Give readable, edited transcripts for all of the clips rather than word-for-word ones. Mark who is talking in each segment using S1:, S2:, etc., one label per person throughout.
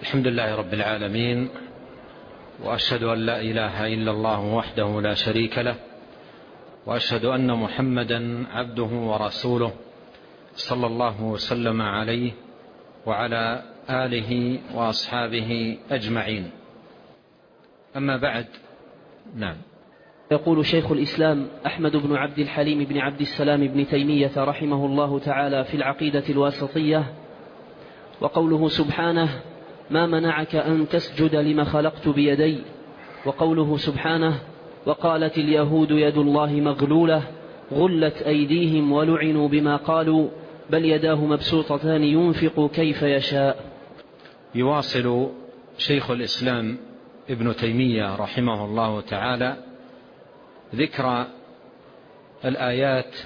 S1: الحمد لله رب العالمين، وأشهد أن لا إله إلا الله وحده لا شريك له، وأشهد أن محمدا عبده ورسوله صلى الله وسلم عليه وعلى آله وأصحابه أجمعين. أما بعد. نعم.
S2: يقول شيخ الإسلام أحمد بن عبد الحليم بن عبد السلام بن تيمية رحمه الله تعالى في العقيدة الواسطية: وقوله سبحانه: ما منعك أن تسجد لما خلقت بيدي. وقوله سبحانه: وقالت اليهود يد الله مغلولة غلت أيديهم ولعنوا بما قالوا بل يداه مبسوطتان ينفق كيف يشاء.
S1: يواصل شيخ الإسلام ابن تيمية رحمه الله تعالى ذكر الآيات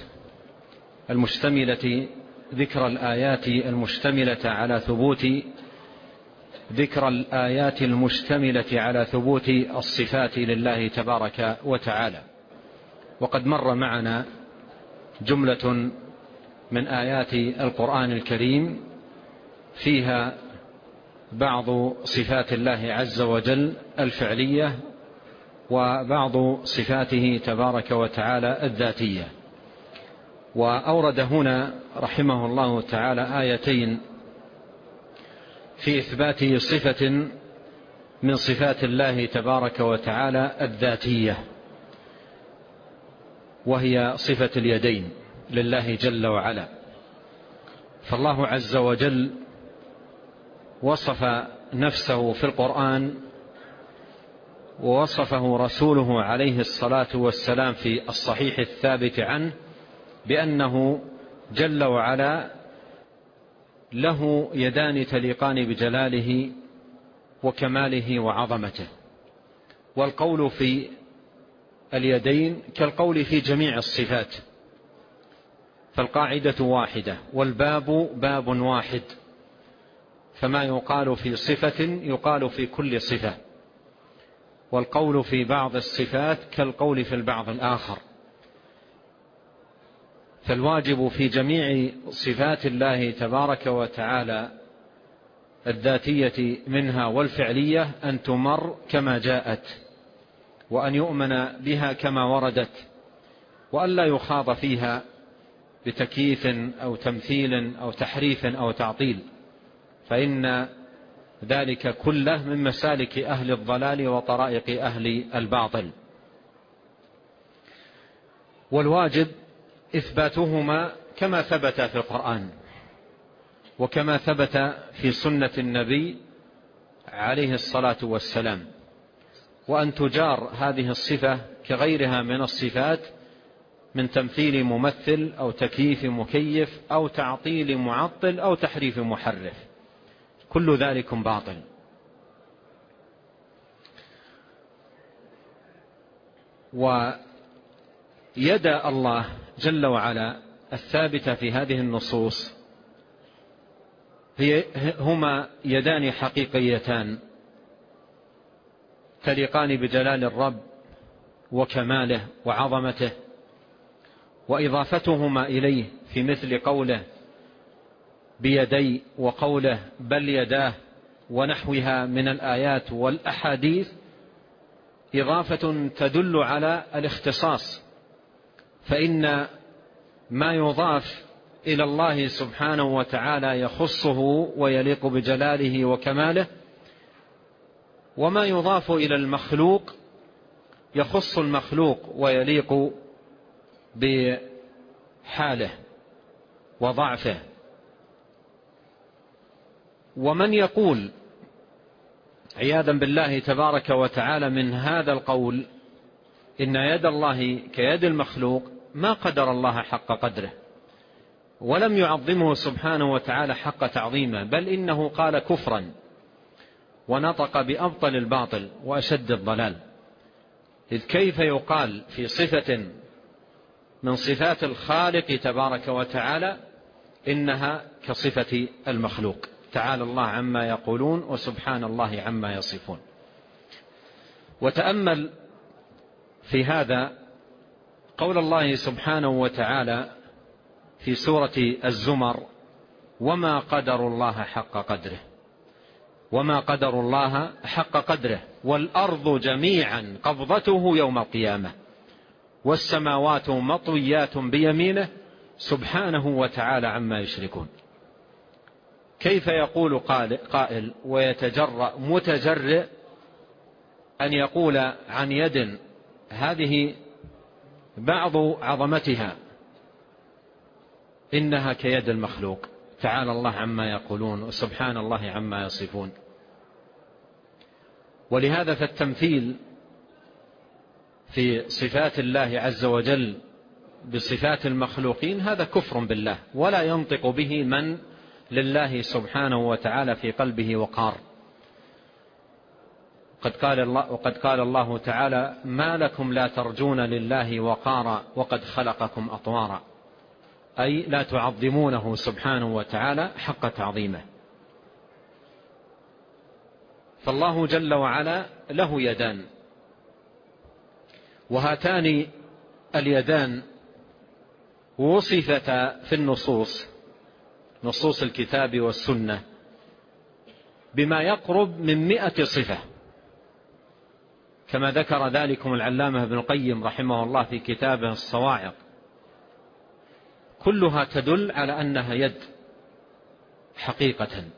S1: المشتملة على ثبوت الصفات لله تبارك وتعالى. وقد مر معنا جملة من آيات القرآن الكريم فيها بعض صفات الله عز وجل الفعلية وبعض صفاته تبارك وتعالى الذاتية. وأورد هنا رحمه الله تعالى آيتين في إثبات صفة من صفات الله تبارك وتعالى الذاتية، وهي صفة اليدين لله جل وعلا. فالله عز وجل وصف نفسه في القرآن ووصفه رسوله عليه الصلاة والسلام في الصحيح الثابت عنه بأنه جل وعلا له يدان تليقان بجلاله وكماله وعظمته. والقول في اليدين كالقول في جميع الصفات، فالقاعدة واحدة والباب باب واحد، فما يقال في صفة يقال في كل صفة، والقول في بعض الصفات كالقول في البعض الآخر. فالواجب في جميع صفات الله تبارك وتعالى الذاتية منها والفعلية أن تمر كما جاءت، وأن يؤمن بها كما وردت، وأن لا يخاض فيها بتكييف أو تمثيل أو تحريف أو تعطيل، فإن ذلك كله من مسالك أهل الضلال وطرائق أهل الباطل. والواجب إثباتهما كما ثبت في القرآن وكما ثبت في سنة النبي عليه الصلاة والسلام، وأن تجار هذه الصفة كغيرها من الصفات من تمثيل ممثل أو تكييف مكيف أو تعطيل معطل أو تحريف محرف، كل ذلك باطل. ويد الله جل وعلا الثابتة في هذه النصوص هما يدان حقيقيتان تليقان بجلال الرب وكماله وعظمته، وإضافتهما إليه في مثل قوله بيدي وقوله بل يداه ونحوها من الآيات والأحاديث إضافة تدل على الاختصاص، فإن ما يضاف إلى الله سبحانه وتعالى يخصه ويليق بجلاله وكماله، وما يضاف إلى المخلوق يخص المخلوق ويليق بحاله وضعفه. ومن يقول عياذا بالله تبارك وتعالى من هذا القول إن يد الله كيد المخلوق ما قدر الله حق قدره ولم يعظمه سبحانه وتعالى حق تعظيمه، بل إنه قال كفرا ونطق بأبطل الباطل وأشد الضلال. إذ كيف يقال في صفة من صفات الخالق تبارك وتعالى إنها كصفة المخلوق؟ تعالى الله عما يقولون وسبحان الله عما يصفون. وتأمل في هذا قول الله سبحانه وتعالى في سورة الزمر: وما قدر الله حق قدره. وما قدر الله حق قدره. والأرض جميعا قبضته يوم القيامة والسماوات مطويات بيمينه سبحانه وتعالى عما يشركون. كيف يقول قائل ويتجرأ متجرئ أن يقول عن يد هذه بعض عظمتها إنها كيد المخلوق؟ تعالى الله عما يقولون وسبحان الله عما يصفون. ولهذا فالتمثيل في صفات الله عز وجل بصفات المخلوقين هذا كفر بالله، ولا ينطق به من لله سبحانه وتعالى في قلبه وقار. وقد قال الله تعالى: ما لكم لا ترجون لله وقارا وقد خلقكم أطوارا، أي لا تعظمونه سبحانه وتعالى حق تعظيمه. فالله جل وعلا له يدان، وهاتان اليدان وصفتا في نصوص الكتاب والسنة بما يقرب من 100 صفة، كما ذكر ذلكم العلامة ابن القيم رحمه الله في كتابه الصواعق، كلها تدل على أنها يد حقيقة،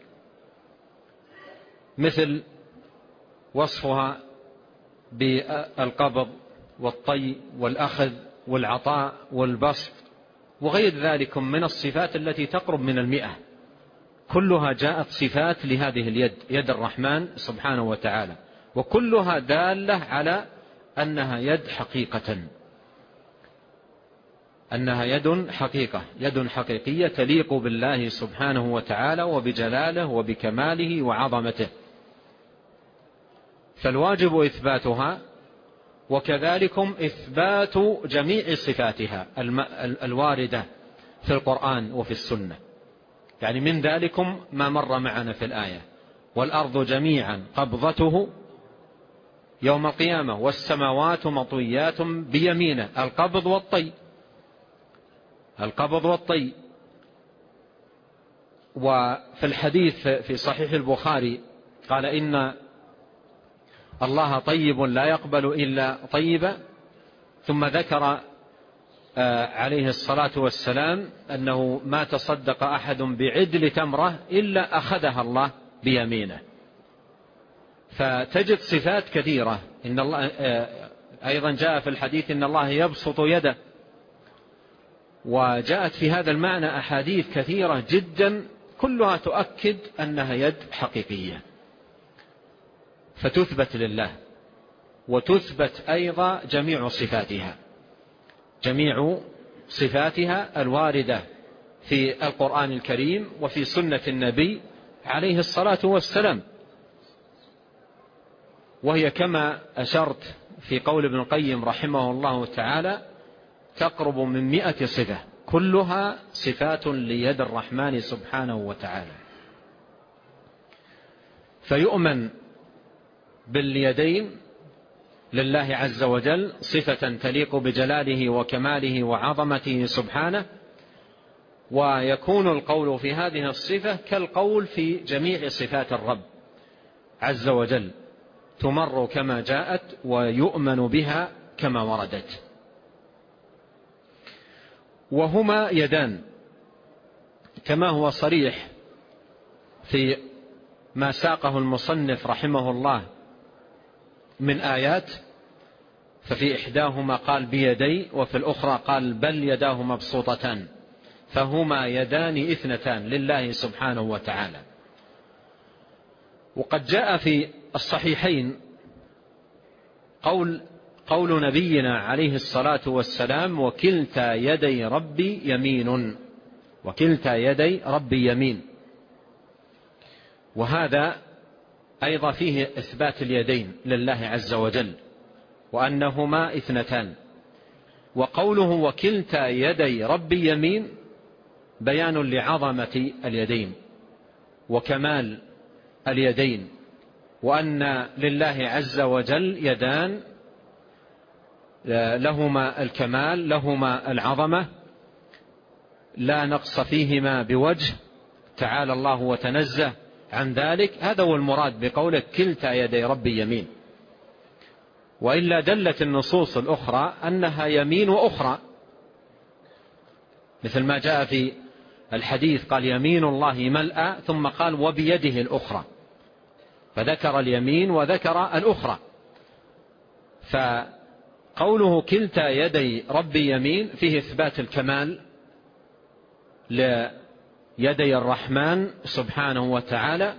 S1: مثل وصفها بالقبض والطي والأخذ والعطاء والبسط وغير ذلك من الصفات التي تقرب من 100، كلها جاءت صفات لهذه اليد، يد الرحمن سبحانه وتعالى، وكلها دالة على أنها يد حقيقة، أنها يد حقيقة، يد حقيقية تليق بالله سبحانه وتعالى وبجلاله وبكماله وعظمته، فالواجب إثباتها، وكذلكم إثبات جميع صفاتها الواردة في القرآن وفي السنة. يعني من ذلكم ما مر معنا في الآية: والأرض جميعا قبضته يوم القيامة والسماوات مطويات بيمينه، القبض والطي، القبض والطي. وفي الحديث في صحيح البخاري قال: إن الله طيب لا يقبل إلا طيبا، ثم ذكر عليه الصلاة والسلام أنه ما تصدق أحد بعدل تمرة إلا أخذها الله بيمينه. فتجد صفات كثيرة. إن الله أيضا جاء في الحديث إن الله يبسط يده، وجاءت في هذا المعنى أحاديث كثيرة جدا كلها تؤكد أنها يد حقيقية، فتثبت لله، وتثبت أيضا جميع صفاتها الواردة في القرآن الكريم وفي سنة النبي عليه الصلاة والسلام، وهي كما أشرت في قول ابن القيم رحمه الله تعالى تقرب من 100 صفة، كلها صفات ليد الرحمن سبحانه وتعالى. فيؤمن باليدين لله عز وجل صفة تليق بجلاله وكماله وعظمته سبحانه، ويكون القول في هذه الصفة كالقول في جميع صفات الرب عز وجل، تمر كما جاءت ويؤمن بها كما وردت. وهما يدان كما هو صريح في ما ساقه المصنف رحمه الله من آيات، ففي إحداهما قال بيدي، وفي الأخرى قال بل يداه مبسوطتان، فهما يدان اثنتان لله سبحانه وتعالى. وقد جاء في الصحيحين قول نبينا عليه الصلاة والسلام: وكلتا يدي ربي يمين، وكلتا يدي ربي يمين. وهذا أيضا فيه إثبات اليدين لله عز وجل وأنهما اثنتان. وقوله وكلتا يدي ربي يمين بيان لعظمة اليدين وكمال اليدين، وأن لله عز وجل يدان لهما الكمال، لهما العظمة، لا نقص فيهما بوجه، تعالى الله وتنزه عن ذلك. هذا هو المراد بقوله كلتا يدي ربي يمين، وإلا دلت النصوص الأخرى أنها يمين وأخرى، مثل ما جاء في الحديث قال يمين الله ملأى ثم قال وبيده الأخرى، فذكر اليمين وذكر الأخرى. فقوله كلتا يدي ربي يمين فيه إثبات الكمال ليدي الرحمن سبحانه وتعالى،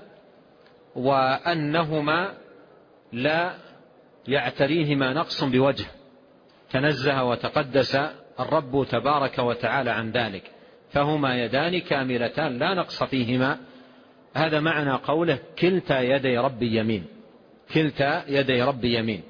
S1: وأنهما لا يعتريهما نقص بوجه، تنزه وتقدس الرب تبارك وتعالى عن ذلك، فهما يدان كاملتان لا نقص فيهما. هذا معنى قوله كلتا يدي ربي يمين، كلتا يدي ربي يمين.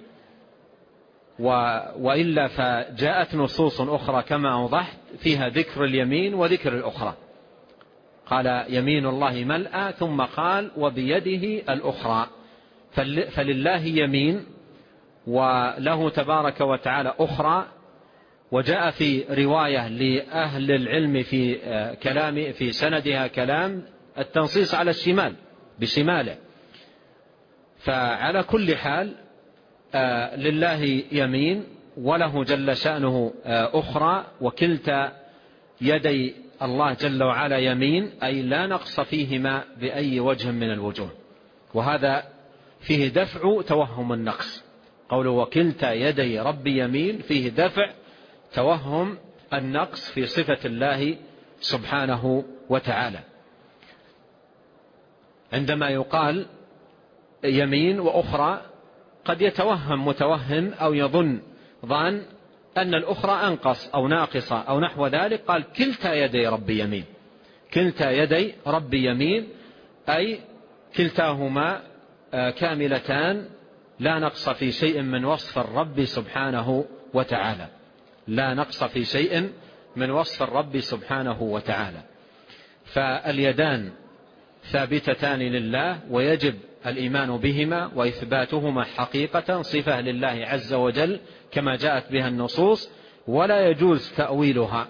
S1: وإلا فجاءت نصوص أخرى كما أوضحت فيها ذكر اليمين وذكر الأخرى، قال يمين الله ملأى ثم قال وبيده الأخرى، فلله يمين وله تبارك وتعالى أخرى. وجاء في رواية لأهل العلم في كلام في سندها كلام التنصيص على الشمال بشماله. فعلى كل حال لله يمين وله جل شأنه أخرى، وكلتا يدي الله جل وعلا يمين، أي لا نقص فيهما بأي وجه من الوجوه. وهذا فيه دفع توهم النقص، قوله وكلتا يدي ربي يمين فيه دفع توهم النقص في صفة الله سبحانه وتعالى. عندما يقال يمين وأخرى قد يتوهم متوهم أو يظن ظان أن الأخرى أنقص أو ناقصة أو نحو ذلك، قال كلتا يدي ربي يمين، كلتا يدي ربي يمين أي كلتاهما كاملتان لا نقص في شيء من وصف الرب سبحانه وتعالى، لا نقص في شيء من وصف الرب سبحانه وتعالى. فاليدان ثابتتان لله ويجب الإيمان بهما وإثباتهما حقيقة صفة لله عز وجل كما جاءت بها النصوص، ولا يجوز تأويلها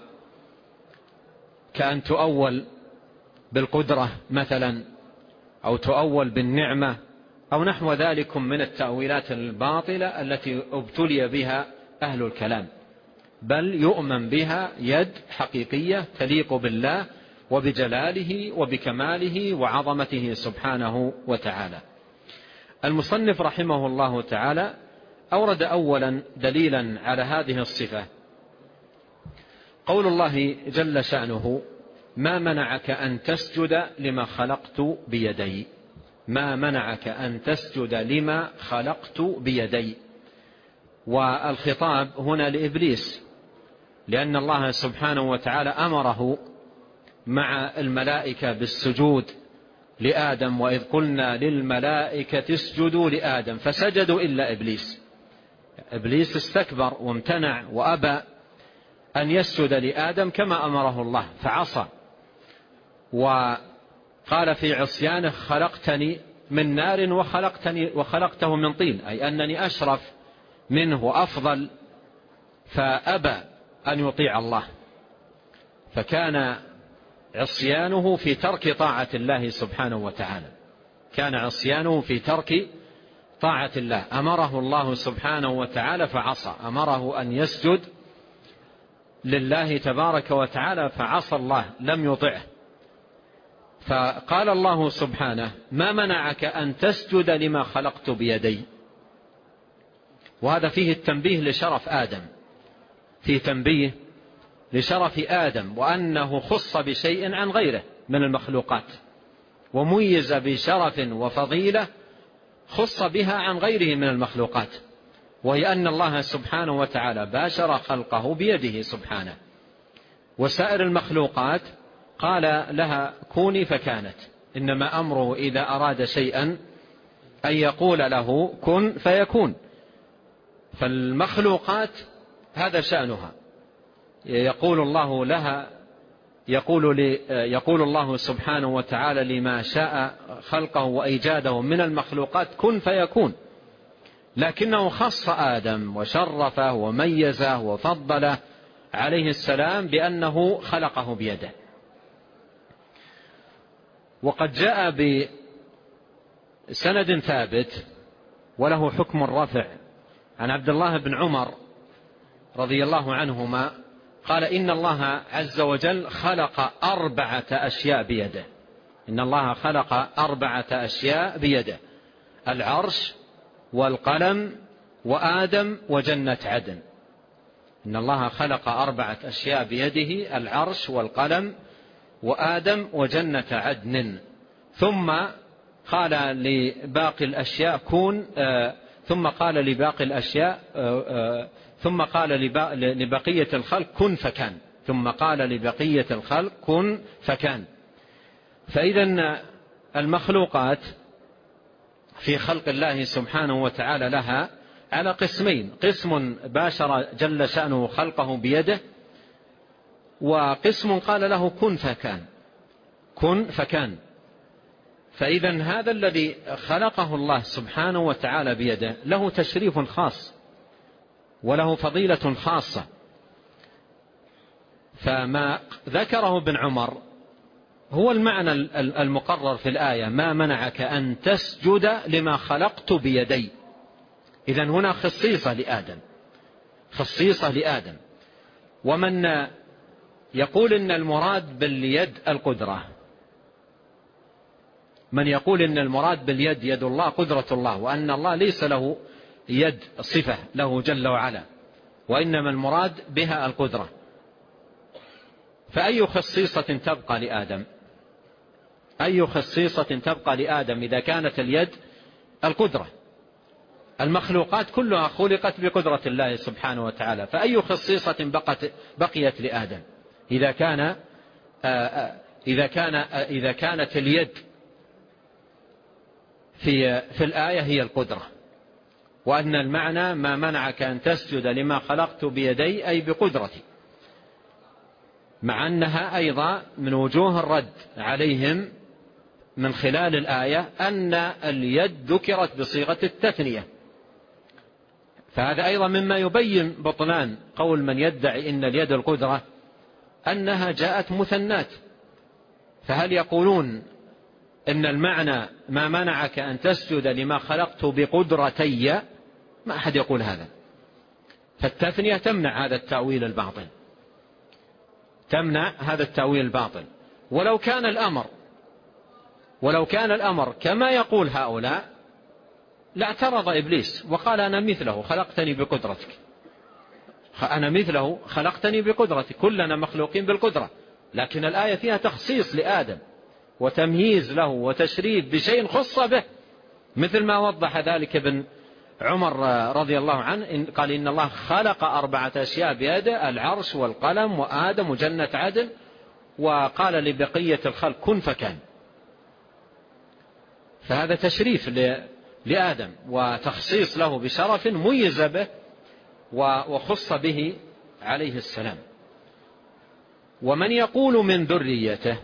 S1: كأن تؤول بالقدرة مثلا أو تؤول بالنعمة أو نحو ذلك من التأويلات الباطلة التي ابتلي بها أهل الكلام، بل يؤمن بها يد حقيقية تليق بالله وبجلاله وبكماله وعظمته سبحانه وتعالى. المصنف رحمه الله تعالى أورد أولا دليلا على هذه الصفة قول الله جل شأنه ما منعك أن تسجد لما خلقت بيدي، ما منعك أن تسجد لما خلقت بيدي. والخطاب هنا لإبليس، لأن الله سبحانه وتعالى أمره مع الملائكة بالسجود لآدم، وإذ قلنا للملائكة اسجدوا لآدم فسجدوا إلا إبليس. إبليس استكبر وامتنع وأبى أن يسجد لآدم كما أمره الله فعصى، وقال في عصيانه خلقتني من نار وخلقته من طين، أي أنني أشرف منه وأفضل، فأبى أن يطيع الله، فكان عصيانه في ترك طاعة الله سبحانه وتعالى، كان عصيانه في ترك طاعة الله. أمره الله سبحانه وتعالى فعصى، أمره أن يسجد لله تبارك وتعالى فعصى الله لم يطعه. فقال الله سبحانه ما منعك أن تسجد لما خلقت بيدي، وهذا فيه التنبيه لشرف آدم، فيه تنبيه لشرف آدم وأنه خص بشيء عن غيره من المخلوقات، وميز بشرف وفضيلة خص بها عن غيره من المخلوقات، وهي أن الله سبحانه وتعالى باشر خلقه بيده سبحانه، وسائر المخلوقات قال لها كوني فكانت، إنما أمره إذا أراد شيئا أن يقول له كن فيكون. فالمخلوقات هذا شأنها، يقول الله لها يقول الله سبحانه وتعالى لما شاء خلقه وإيجاده من المخلوقات كن فيكون، لكنه خص آدم وشرفه وميزه وفضله عليه السلام بأنه خلقه بيده. وقد جاء سند ثابت وله حكم الرفع عن عبد الله بن عمر رضي الله عنهما قال إن الله عز وجل خلق 4 أشياء بيده. إن الله خلق 4 أشياء بيده: العرش والقلم وآدم وجنة عدن. إن الله خلق 4 أشياء بيده: العرش والقلم وآدم وجنة عدن. ثم قال لباقي الأشياء كون، ثم قال لبقية الخلق كن فكان. ثم قال لبقية الخلق كن فكان. فإذا المخلوقات في خلق الله سبحانه وتعالى لها على قسمين: قسم باشر جل شأنه خلقه بيده، وقسم قال له كن فكان. كن فكان. فإذا هذا الذي خلقه الله سبحانه وتعالى بيده له تشريف خاص وله فضيلة خاصة. فما ذكره ابن عمر هو المعنى المقرر في الآية: ما منعك أن تسجد لما خلقت بيدي. إذن هنا خصيصة لآدم، خصيصة لآدم. ومن يقول إن المراد باليد القدرة، من يقول إن المراد باليد يد الله قدرة الله، وأن الله ليس له يد صفة له جل وعلا، وإنما المراد بها القدرة، فأي خصيصة تبقى لآدم؟ أي خصيصة تبقى لآدم إذا كانت اليد القدرة؟ المخلوقات كلها خلقت بقدرة الله سبحانه وتعالى، فأي خصيصة بقيت لآدم إذا كانت اليد في الآية هي القدرة، وأن المعنى ما منعك أن تسجد لما خلقت بيدي أي بقدرتي، مع أنها أيضا من وجوه الرد عليهم من خلال الآية أن اليد ذكرت بصيغة التثنية، فهذا أيضا مما يبين بطلان قول من يدعي إن اليد القدرة أنها جاءت مثنات. فهل يقولون إن المعنى ما منعك أن تسجد لما خلقت بقدرتي؟ ما أحد يقول هذا، فالتثنية تمنع هذا التأويل الباطل، تمنع هذا التأويل الباطل. ولو كان الأمر كما يقول هؤلاء لاعترض إبليس وقال أنا مثله خلقتني بقدرتك، أنا مثله خلقتني بقدرتك، كلنا مخلوقين بالقدرة، لكن الآية فيها تخصيص لآدم وتمييز له وتشريف بشيء خص به، مثل ما وضح ذلك ابن عمر رضي الله عنه، قال إن الله خلق 4 أشياء بيده: العرش والقلم وآدم وجنة عدن، وقال لبقية الخلق كن فكان. فهذا تشريف لآدم وتخصيص له بشرف ميز به وخص به عليه السلام. ومن يقول من ذريته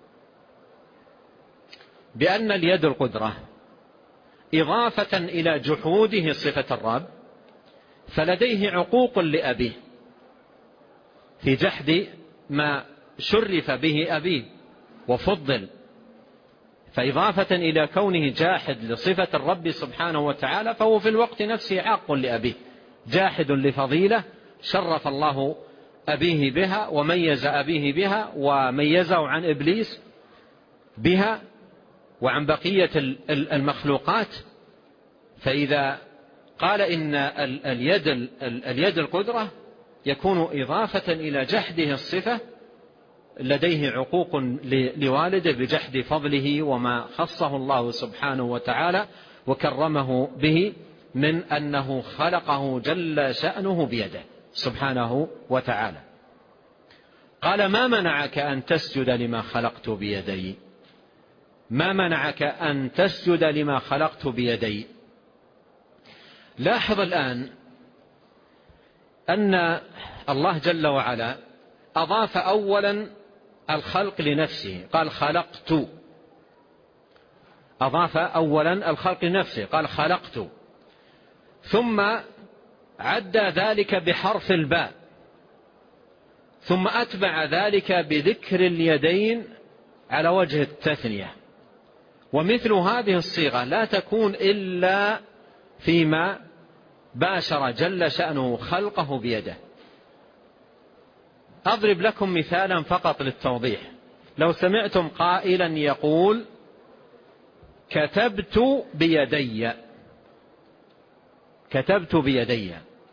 S1: بأن اليد القدرة إضافة إلى جحوده صفة الرب، فلديه عقوق لأبيه في جحد ما شرف به أبيه وفضل، فإضافة إلى كونه جاحد لصفة الرب سبحانه وتعالى فهو في الوقت نفسه عاق لأبيه، جاحد لفضيلة شرف الله أبيه بها وميز أبيه بها وميزه عن إبليس بها وعن بقية المخلوقات. فإذا قال إن اليد القدرة يكون إضافة إلى جحده الصفة، لديه عقوق لوالده بجحد فضله وما خصه الله سبحانه وتعالى وكرمه به من أنه خلقه جل شأنه بيده سبحانه وتعالى. قال ما منعك أن تسجد لما خلقت بيدي؟ ما منعك أن تسجد لما خلقت بيدي؟ لاحظ الآن أن الله جل وعلا أضاف أولا الخلق لنفسه، قال خلقت، أضاف أولا الخلق لنفسه قال خلقت، ثم عدى ذلك بحرف الباء، ثم أتبع ذلك بذكر اليدين على وجه التثنية، ومثل هذه الصيغة لا تكون إلا فيما باشر جل شأنه خلقه بيده. أضرب لكم مثالا فقط للتوضيح. لو سمعتم قائلا يقول كتبت بيدي، كتبت بيدي،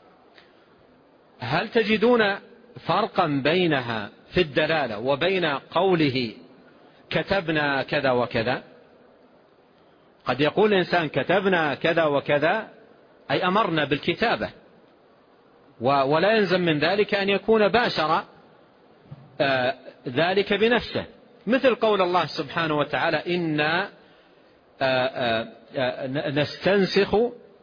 S1: هل تجدون فرقا بينها في الدلالة وبين قوله كتبنا كذا وكذا؟ قد يقول الإنسان كتبنا كذا وكذا أي أمرنا بالكتابة، ولا يلزم من ذلك أن يكون باشر ذلك بنفسه، مثل قول الله سبحانه وتعالى إنا نستنسخ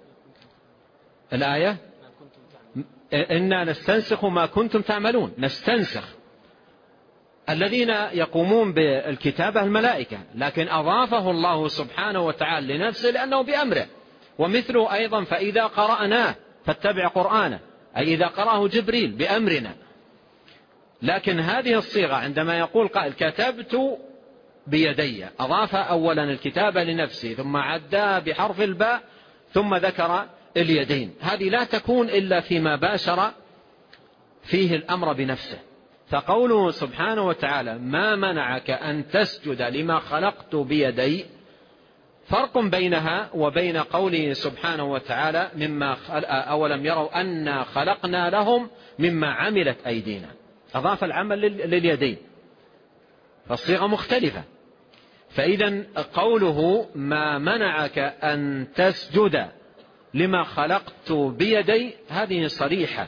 S1: الآية إنا نستنسخ ما كنتم تعملون. نستنسخ، الذين يقومون بالكتابة الملائكة، لكن أضافه الله سبحانه وتعالى لنفسه لأنه بأمره. ومثله أيضا فإذا قرأناه فاتبع قرآنه، أي إذا قرأه جبريل بأمرنا. لكن هذه الصيغة عندما يقول قائل كتبت بيدي، أضاف أولا الكتابة لنفسه ثم عداه بحرف الباء ثم ذكر اليدين، هذه لا تكون إلا فيما باشر فيه الأمر بنفسه. فقوله سبحانه وتعالى ما منعك أن تسجد لما خلقت بيدي، فرق بينها وبين قوله سبحانه وتعالى مما أولم يروا أنا خلقنا لهم مما عملت أيدينا، أضاف العمل لليدين، فالصيغة مختلفة. فإذا قوله ما منعك أن تسجد لما خلقت بيدي هذه صريحة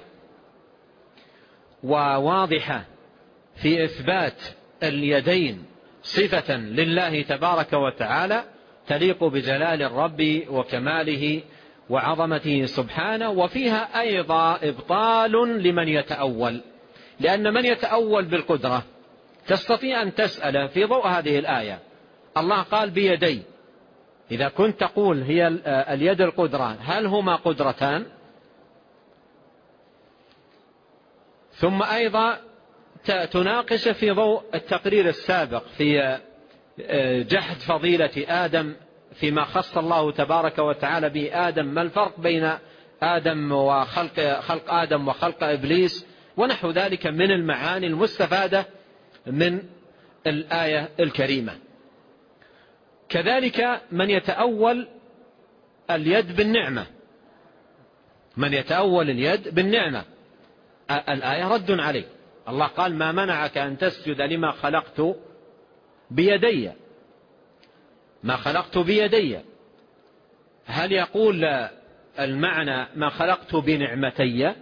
S1: وواضحة في إثبات اليدين صفة لله تبارك وتعالى تليق بجلال الرب وكماله وعظمته سبحانه، وفيها أيضا إبطال لمن يتأول، لأن من يتأول بالقدرة تستطيع أن تسأل في ضوء هذه الآية الله قال بيدي، إذا كنت تقول هي اليد القدرة هل هما قدرتان؟ ثم أيضا تناقش في ضوء التقرير السابق في جحد فضيلة آدم فيما خص الله تبارك وتعالى به آدم، ما الفرق بين آدم وخلق آدم وخلق إبليس ونحو ذلك من المعاني المستفادة من الآية الكريمة. كذلك من يتأول اليد بالنعمة، من يتأول اليد بالنعمة الآية رد عليه. الله قال ما منعك أن تسجد لما خلقت بيدي، ما خلقت بيدي، هل يقول المعنى ما خلقت بنعمتي؟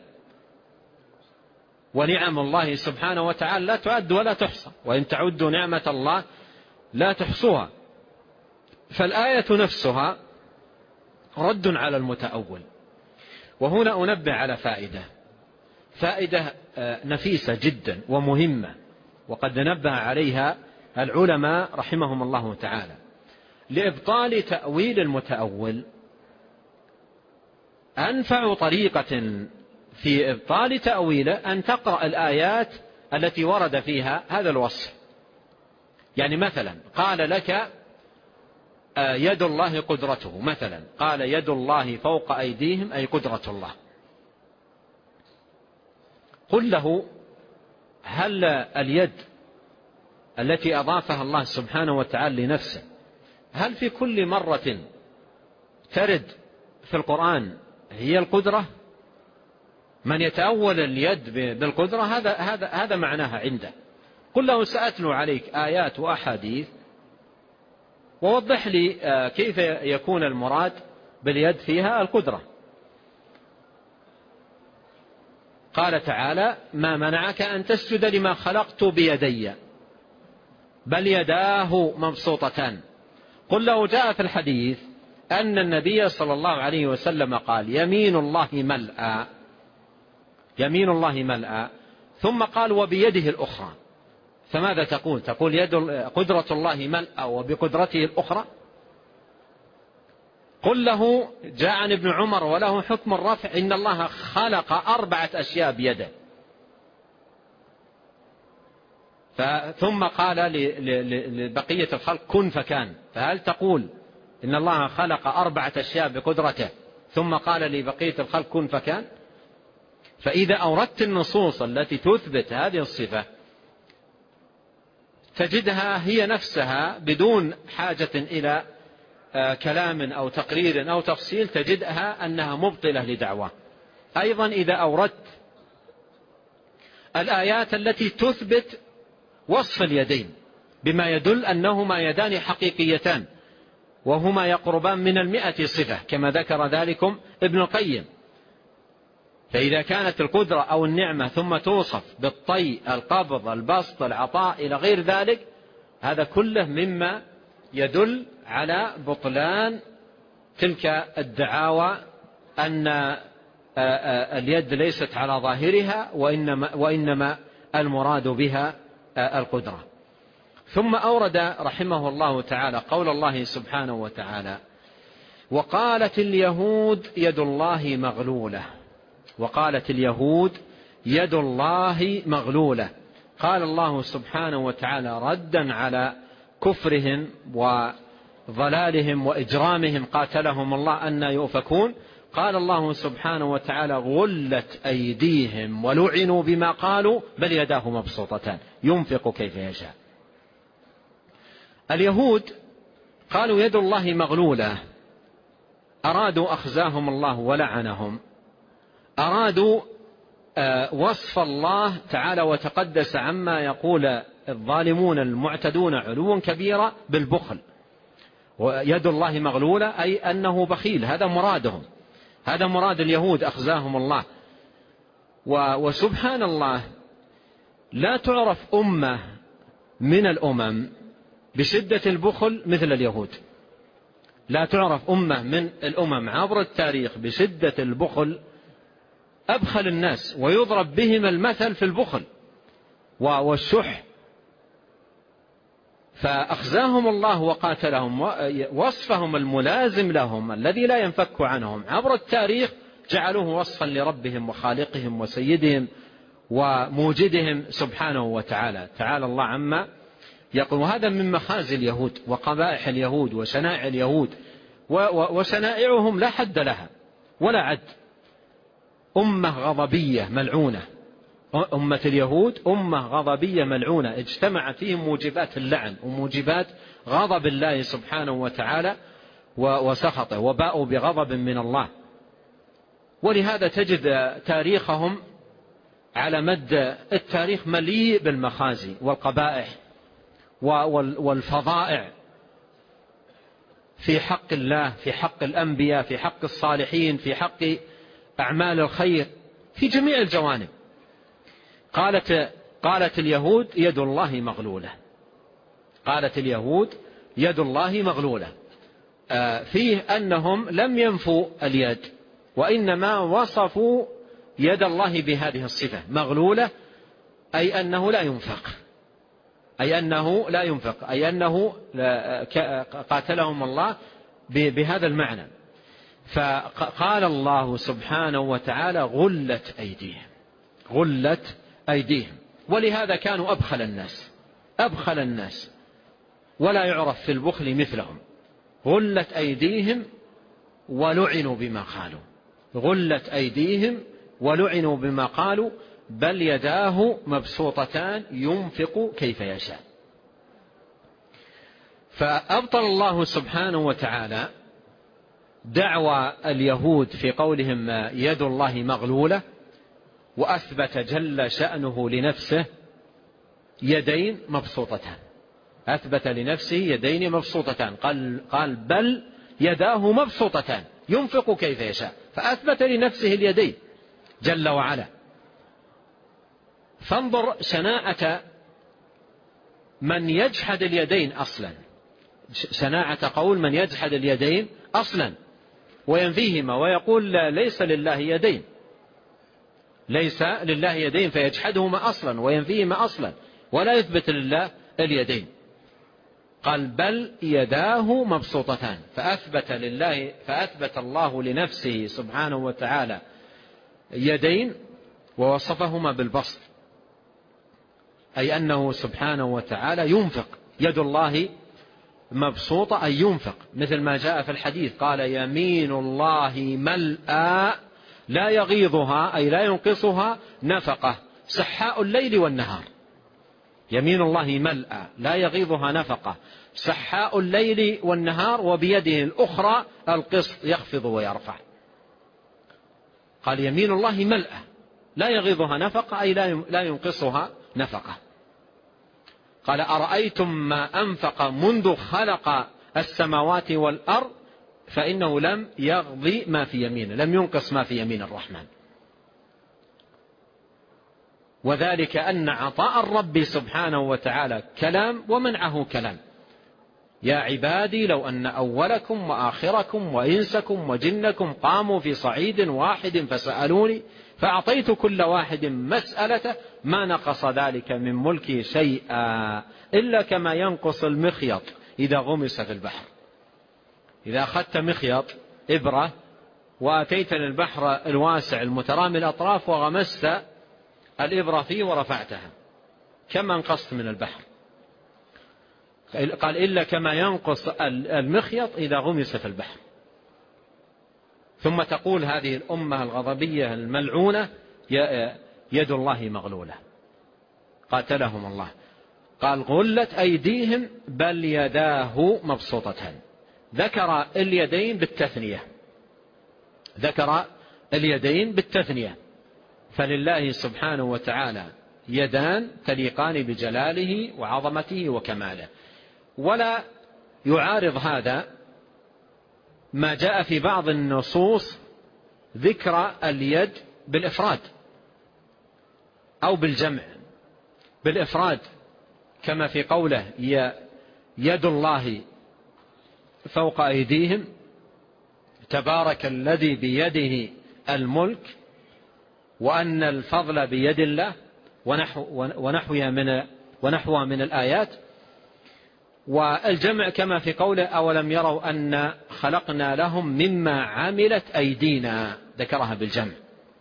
S1: ونعم الله سبحانه وتعالى لا تعد ولا تحصى، وإن تعدوا نعمة الله لا تحصوها. فالآية نفسها رد على المتأول. وهنا أنبه على فائدة نفيسة جدا ومهمة، وقد نبه عليها العلماء رحمهم الله تعالى. لإبطال تأويل المتأول أنفع طريقة في إبطال تأويله أن تقرأ الآيات التي ورد فيها هذا الوصف. يعني مثلا قال لك يد الله قدرته، مثلا قال يد الله فوق أيديهم أي قدرة الله، قل له هل اليد التي أضافها الله سبحانه وتعالى لنفسه هل في كل مرة ترد في القرآن هي القدرة؟ من يتأول اليد بالقدرة هذا معناها عنده. قل له سأتلو عليك آيات وأحاديث ووضح لي كيف يكون المراد باليد فيها القدرة. قال تعالى ما منعك أن تسجد لما خلقت بيدي بل يداه مبسوطتان. قل له جاء في الحديث أن النبي صلى الله عليه وسلم قال يمين الله ملأى، يمين الله ملأى، ثم قال وبيده الأخرى. فماذا تقول؟ تقول قدرة الله ملأى وبقدرته الأخرى؟ قل له جاء عن ابن عمر وله حكم الرفع إن الله خلق 4 أشياء بيده. ثم قال لبقية الخلق كن فكان. فهل تقول إن الله خلق 4 أشياء بقدرته ثم قال لبقية الخلق كن فكان؟ فإذا أوردت النصوص التي تثبت هذه الصفة تجدها هي نفسها بدون حاجة إلى كلام أو تقرير أو تفصيل، تجدها أنها مبطلة لدعواه. أيضا إذا أوردت الآيات التي تثبت وصف اليدين بما يدل أنهما يدان حقيقيتان وهما يقربان من 100 صفة كما ذكر ذلكم ابن القيم، فإذا كانت القدرة أو النعمة ثم توصف بالطي، القبض، البسط، العطاء إلى غير ذلك، هذا كله مما يدل على بطلان تلك الدعاوى أن اليد ليست على ظاهرها وإنما المراد بها القدرة. ثم أورد رحمه الله تعالى قول الله سبحانه وتعالى وقالت اليهود يد الله مغلولة. وقالت اليهود يد الله مغلولة. قال الله سبحانه وتعالى ردا على كفرهم وضلالهم وإجرامهم قاتلهم الله أن يؤفكون. قال الله سبحانه وتعالى غلت أيديهم ولعنوا بما قالوا بل يداه مبسوطتان ينفق كيف يشاء. اليهود قالوا يد الله مغلولة، أرادوا أخزاهم الله ولعنهم، أرادوا وصف الله تعالى وتقدس عما يقول الظالمون المعتدون علوا كبيرا بالبخل. ويد الله مغلولة أي أنه بخيل، هذا مرادهم، هذا مراد اليهود أخزاهم الله. وسبحان الله لا تعرف أمة من الأمم بشدة البخل مثل اليهود. لا تعرف أمة من الأمم عبر التاريخ بشدة البخل، أبخل الناس ويضرب بهم المثل في البخل والشح. فأخزاهم الله وقاتلهم، وصفهم الملازم لهم الذي لا ينفك عنهم عبر التاريخ جعلوه وصفا لربهم وخالقهم وسيدهم وموجدهم سبحانه وتعالى. تعالى الله عما يقول. وهذا من مخازي اليهود وقبائح اليهود وشنائع اليهود، وشنائعهم لا حد لها ولا عد. أمة غضبية ملعونة، أمة اليهود أمة غضبية ملعونة اجتمعت فيهم موجبات اللعن وموجبات غضب الله سبحانه وتعالى وسخطه، وباءوا بغضب من الله. ولهذا تجد تاريخهم على مد التاريخ مليء بالمخازي والقبائح والفظائع في حق الله، في حق الأنبياء، في حق الصالحين، في حق أعمال الخير في جميع الجوانب. قالت اليهود يد الله مغلولة. قالت اليهود يد الله مغلولة، فيه أنهم لم ينفوا اليد وإنما وصفوا يد الله بهذه الصفة مغلولة، أي أنه لا ينفق، أي أنه لا ينفق، أي أنه قاتلهم الله بهذا المعنى. فقال الله سبحانه وتعالى غلت أيديهم، غلت أيديهم. ولهذا كانوا أبخل الناس ولا يعرف في البخل مثلهم. غلت أيديهم ولعنوا بما قالوا، غلت أيديهم ولعنوا بما قالوا بل يداه مبسوطتان ينفق كيف يشاء. فأبطل الله سبحانه وتعالى دعوى اليهود في قولهم يد الله مغلولة، وأثبت جل شأنه لنفسه يدين مبسوطتان، أثبت لنفسه يدين مبسوطتان، قال بل يداه مبسوطتان ينفق كيف يشاء، فأثبت لنفسه اليدين جل وعلا. فانظر شناعة من يجحد اليدين أصلا، شناعة قول من يجحد اليدين أصلا وينفيهما ويقول ليس لله يدين، ليس لله يدين، فيجحدهما أصلا وينفيهما أصلا ولا يثبت لله اليدين. قال بل يداه مبسوطتان، فأثبت الله لنفسه سبحانه وتعالى يدين ووصفهما بالبسط. أي أنه سبحانه وتعالى ينفق، يد الله مبسوطة أي ينفق، مثل ما جاء في الحديث قال يمين الله ملأى لا يغيضها أي لا ينقصها نفقة سحاء الليل والنهار. يمين الله ملأى لا يغيضها نفقة سحاء الليل والنهار، وبيده الأخرى القسط يخفض ويرفع. قال يمين الله ملأى لا يغيضها نفقة أي لا ينقصها نفقة. قال أرأيتم ما أنفق منذ خلق السماوات والأرض فإنه لم يغضي ما في يمينه، لم ينقص ما في يمين الرحمن. وذلك أن عطاء الرب سبحانه وتعالى كلام ومنعه كلام. يا عبادي لو أن أولكم وآخركم وإنسكم وجنكم قاموا في صعيد واحد فسألوني فأعطيت كل واحد مسألته ما نقص ذلك من ملكي شيئا إلا كما ينقص المخيط إذا غمس في البحر. إذا أخذت مخيط إبرة وأتيت للبحر الواسع المترامي الأطراف وغمست الإبرة فيه ورفعتها كما انقصت من البحر. قال إلا كما ينقص المخيط إذا غمس في البحر. ثم تقول هذه الأمة الغضبية الملعونة يد الله مغلولة قاتلهم الله. قال غلت أيديهم بل يداه مبسوطتان. ذكر اليدين بالتثنية، ذكر اليدين بالتثنية. فلله سبحانه وتعالى يدان تليقان بجلاله وعظمته وكماله. ولا يعارض هذا ما جاء في بعض النصوص ذكر اليد بالإفراد أو بالجمع. بالإفراد كما في قوله يد الله فوق أيديهم تبارك الذي بيده الملك وأن الفضل بيد الله ونحوها من الآيات. والجمع كما في قوله أولم يروا أن خلقنا لهم مما عملت أيدينا، ذكرها بالجمع.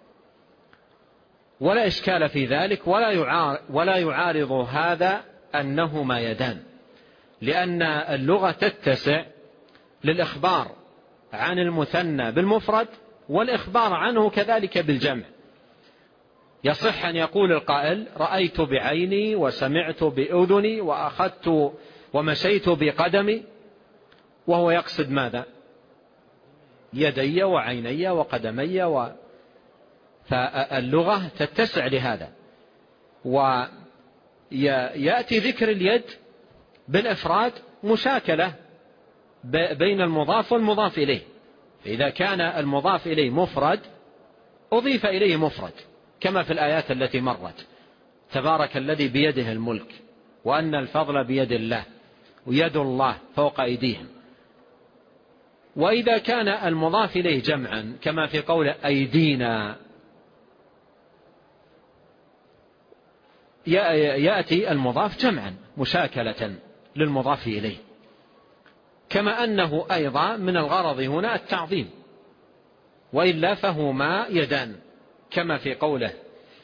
S1: ولا إشكال في ذلك ولا يعارض هذا أنهما يدان، لأن اللغة تتسع للإخبار عن المثنى بالمفرد والإخبار عنه كذلك بالجمع. يصح أن يقول القائل رأيت بعيني وسمعت بأذني وأخذت ومشيت بقدمي، وهو يقصد ماذا؟ يدي وعيني وقدمي فاللغة تتسع لهذا. ويأتي ذكر اليد بالإفراد مشاكلة بين المضاف والمضاف إليه. فإذا كان المضاف إليه مفرد أضيف إليه مفرد كما في الآيات التي مرت تبارك الذي بيده الملك وأن الفضل بيد الله ويد الله فوق أيديهم. وإذا كان المضاف إليه جمعا كما في قول أيدينا يأتي المضاف جمعا مشاكلة للمضاف إليه. كما أنه أيضا من الغرض هنا التعظيم، وإلا فهما يدان كما في قوله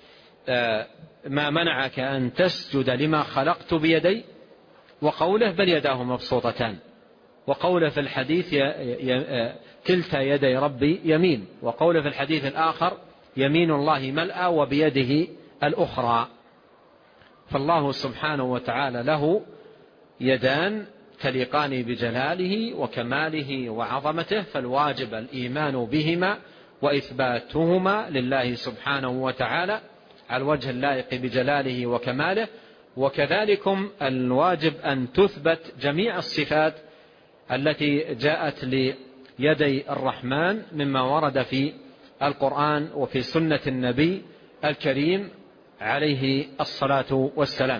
S1: ما منعك أن تسجد لما خلقت بيدي، وقوله بل يداه مبسوطتان، وقوله في الحديث كلتا يدي ربي يمين، وقوله في الحديث الآخر يمين الله ملأى وبيده الأخرى. فالله سبحانه وتعالى له يدان تليقان بجلاله وكماله وعظمته، فالواجب الإيمان بهما وإثباتهما لله سبحانه وتعالى على الوجه اللائق بجلاله وكماله. وكذلكم الواجب أن تثبت جميع الصفات التي جاءت ليدي الرحمن مما ورد في القرآن وفي سنة النبي الكريم عليه الصلاة والسلام.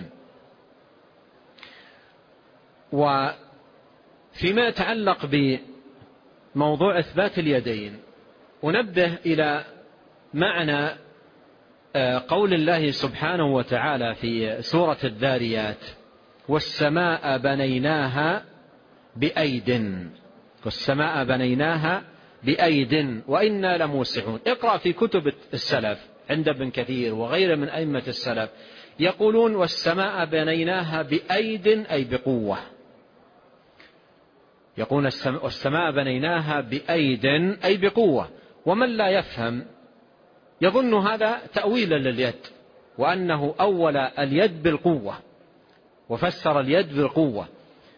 S1: وفيما يتعلق بموضوع إثبات اليدين أنبه إلى معنى قول الله سبحانه وتعالى في سورة الذاريات والسماء بنيناها بأيد، والسماء بنيناها بأيد وإنا لموسعون. اقرأ في كتب السلف عند ابن كثير وغيره من أئمة السلف يقولون والسماء بنيناها بأيد أي بقوة، يقولون والسماء بنيناها بأيد أي بقوة. ومن لا يفهم يظن هذا تأويلا لليد، وأنه أول اليد بالقوة وفسر اليد بالقوة،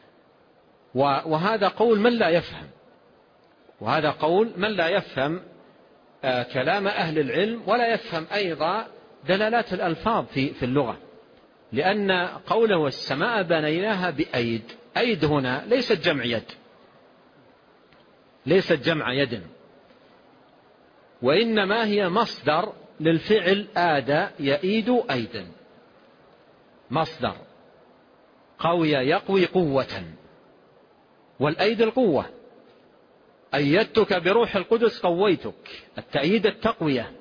S1: وهذا قول من لا يفهم، وهذا قول من لا يفهم كلام أهل العلم، ولا يفهم أيضا دلالات الألفاظ في اللغة. لأن قوله والسماء بنيناها بأيد، أيد هنا ليست جمع يد، ليست جمع يد، وإنما هي مصدر للفعل آدى يئيد أيدا، مصدر قوي يقوي قوة، والأيد القوة، أيدتك بروح القدس قويتك، التأييد التقوية.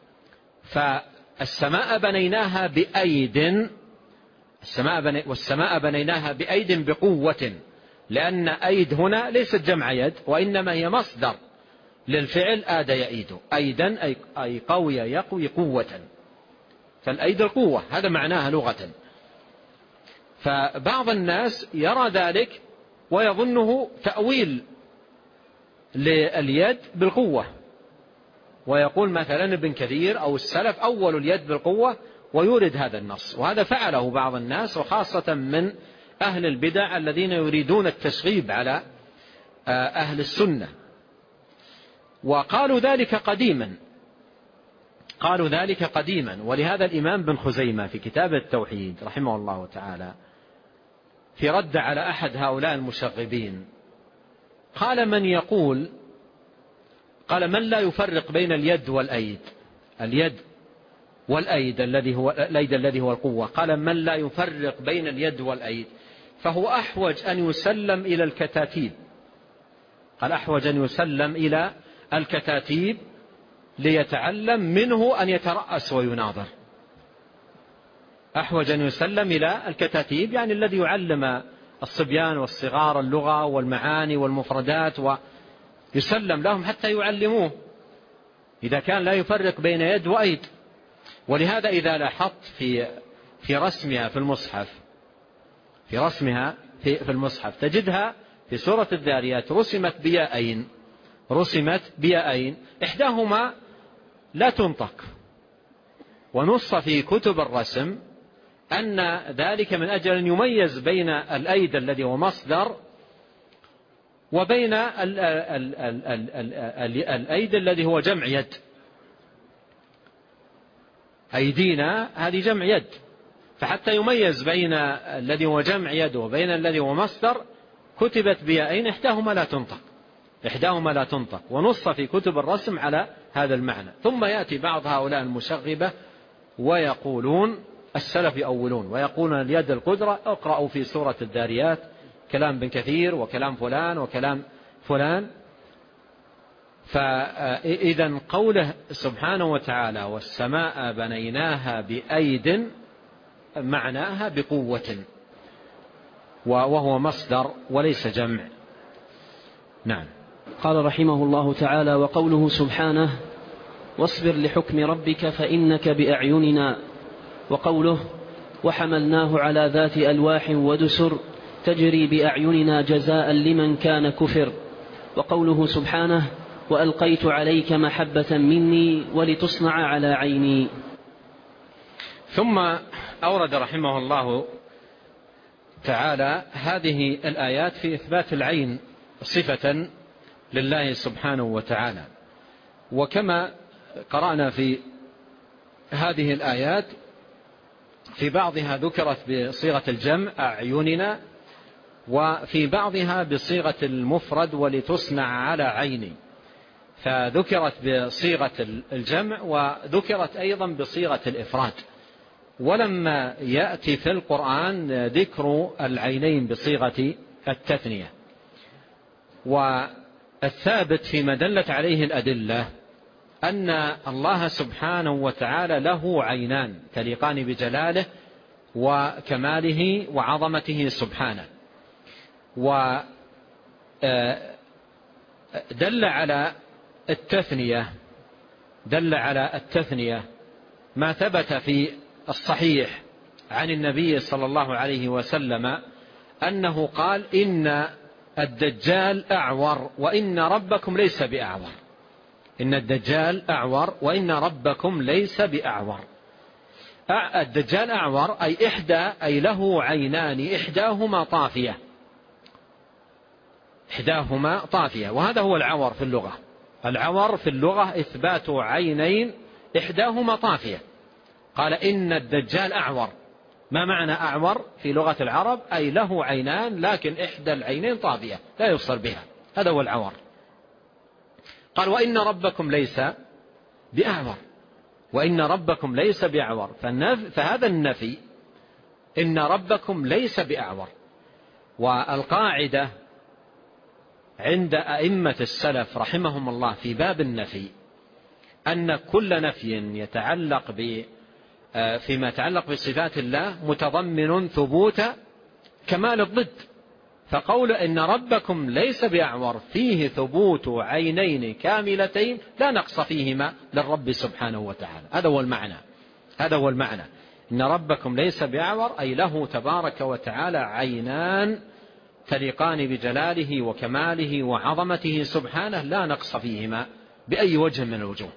S1: فالسماء بنيناها بأيد، والسماء بنيناها بأيد بقوة، لأن أيد هنا ليست جمع يد، وإنما هي مصدر للفعل آدى يئيد أيدا أي قوي يقوي قوة، فالأيد القوة هذا معناها لغة. فبعض الناس يرى ذلك ويظنه تأويل لليد بالقوة، ويقول مثلا ابن كثير أو السلف أول اليد بالقوة، ويورد هذا النص. وهذا فعله بعض الناس، وخاصة من أهل البدع الذين يريدون التشغيب على أهل السنة. وقالوا ذلك قديما، قالوا ذلك قديما. ولهذا الإمام بن خزيمة في كتاب التوحيد رحمه الله تعالى في رد على أحد هؤلاء المشغبين قال من يقول، قال من لا يفرق بين اليد والأيد، اليد والأيد الذي هو الأيد الذي هو القوة، قال من لا يفرق بين اليد والأيد فهو أحوج أن يسلم إلى الكتاتيب، قال أحوج أن يسلم إلى الكتاتيب ليتعلم منه أن يترأس ويناظر، أحوج أن يسلم إلى الكتاتيب يعني الذي يعلم الصبيان والصغار اللغة والمعاني والمفردات، ويسلم لهم حتى يعلموه إذا كان لا يفرق بين يد وأيد. ولهذا إذا لاحظت في رسمها في المصحف، في رسمها في المصحف تجدها في سورة الذاريات رسمت بياءين، رسمت بياءين إحداهما لا تنطق، ونص في كتب الرسم أن ذلك من أجل أن يميز بين الأيد الذي هو مصدر وبين الأيد الذي هو جمع يد. أيدينا هذه جمع يد، فحتى يميز بين الذي هو جمع يد وبين الذي هو مصدر كتبت بياءين إحداهما لا تنطق، إحداهما لا تنطق، ونص في كتب الرسم على هذا المعنى. ثم يأتي بعض هؤلاء المشغبة ويقولون السلف يأولون ويقولون اليد القدرة، اقرأوا في سورة الذاريات كلام ابن كثير وكلام فلان وكلام فلان. فإذا قوله سبحانه وتعالى والسماء بنيناها بأيد معناها بقوة، وهو مصدر وليس جمع. نعم.
S2: قال رحمه الله تعالى وقوله سبحانه واصبر لحكم ربك فإنك بأعيننا، وقوله وحملناه على ذات ألواح ودسر تجري بأعيننا جزاء لمن كان كفر، وقوله سبحانه وألقيت عليك محبة مني ولتصنع على عيني.
S1: ثم أورد رحمه الله تعالى هذه الآيات في إثبات العين صفة لله سبحانه وتعالى. وكما قرأنا في هذه الآيات في بعضها ذكرت بصيغة الجمع أعيننا، وفي بعضها بصيغة المفرد ولتصنع على عيني، فذكرت بصيغة الجمع وذكرت أيضا بصيغة الإفراد. ولما يأتي في القرآن ذكر العينين بصيغة التثنية، والثابت فيما دلت عليه الأدلة أن الله سبحانه وتعالى له عينان تليقان بجلاله وكماله وعظمته سبحانه. ودل على التثنية ما ثبت في الصحيح عن النبي صلى الله عليه وسلم أنه قال: إن الدجال أعور وإن ربكم ليس بأعور. إن الدجال أعور وإن ربكم ليس بأعور. الدجال أعور أي له عينان إحداهما طافية، وهذا هو العور في اللغة. العور في اللغة إثبات عينين إحداهما طافية. قال: إن الدجال أعور. ما معنى أعور في لغة العرب؟ أي له عينان لكن إحدى العينين طافية لا يبصر بها، هذا هو العور. قال: وإن ربكم ليس بأعور. وإن ربكم ليس بأعور، فهذا النفي إن ربكم ليس بأعور. والقاعدة عند أئمة السلف رحمهم الله في باب النفي أن كل نفي يتعلق فيما يتعلق بصفات الله متضمن ثبوت كمال الضد. فقول إن ربكم ليس بأعور فيه ثبوت عينين كاملتين لا نقص فيهما للرب سبحانه وتعالى. هذا هو المعنى. إن ربكم ليس بأعور أي له تبارك وتعالى عينان تليقان بجلاله وكماله وعظمته سبحانه لا نقص فيهما بأي وجه من الوجوه.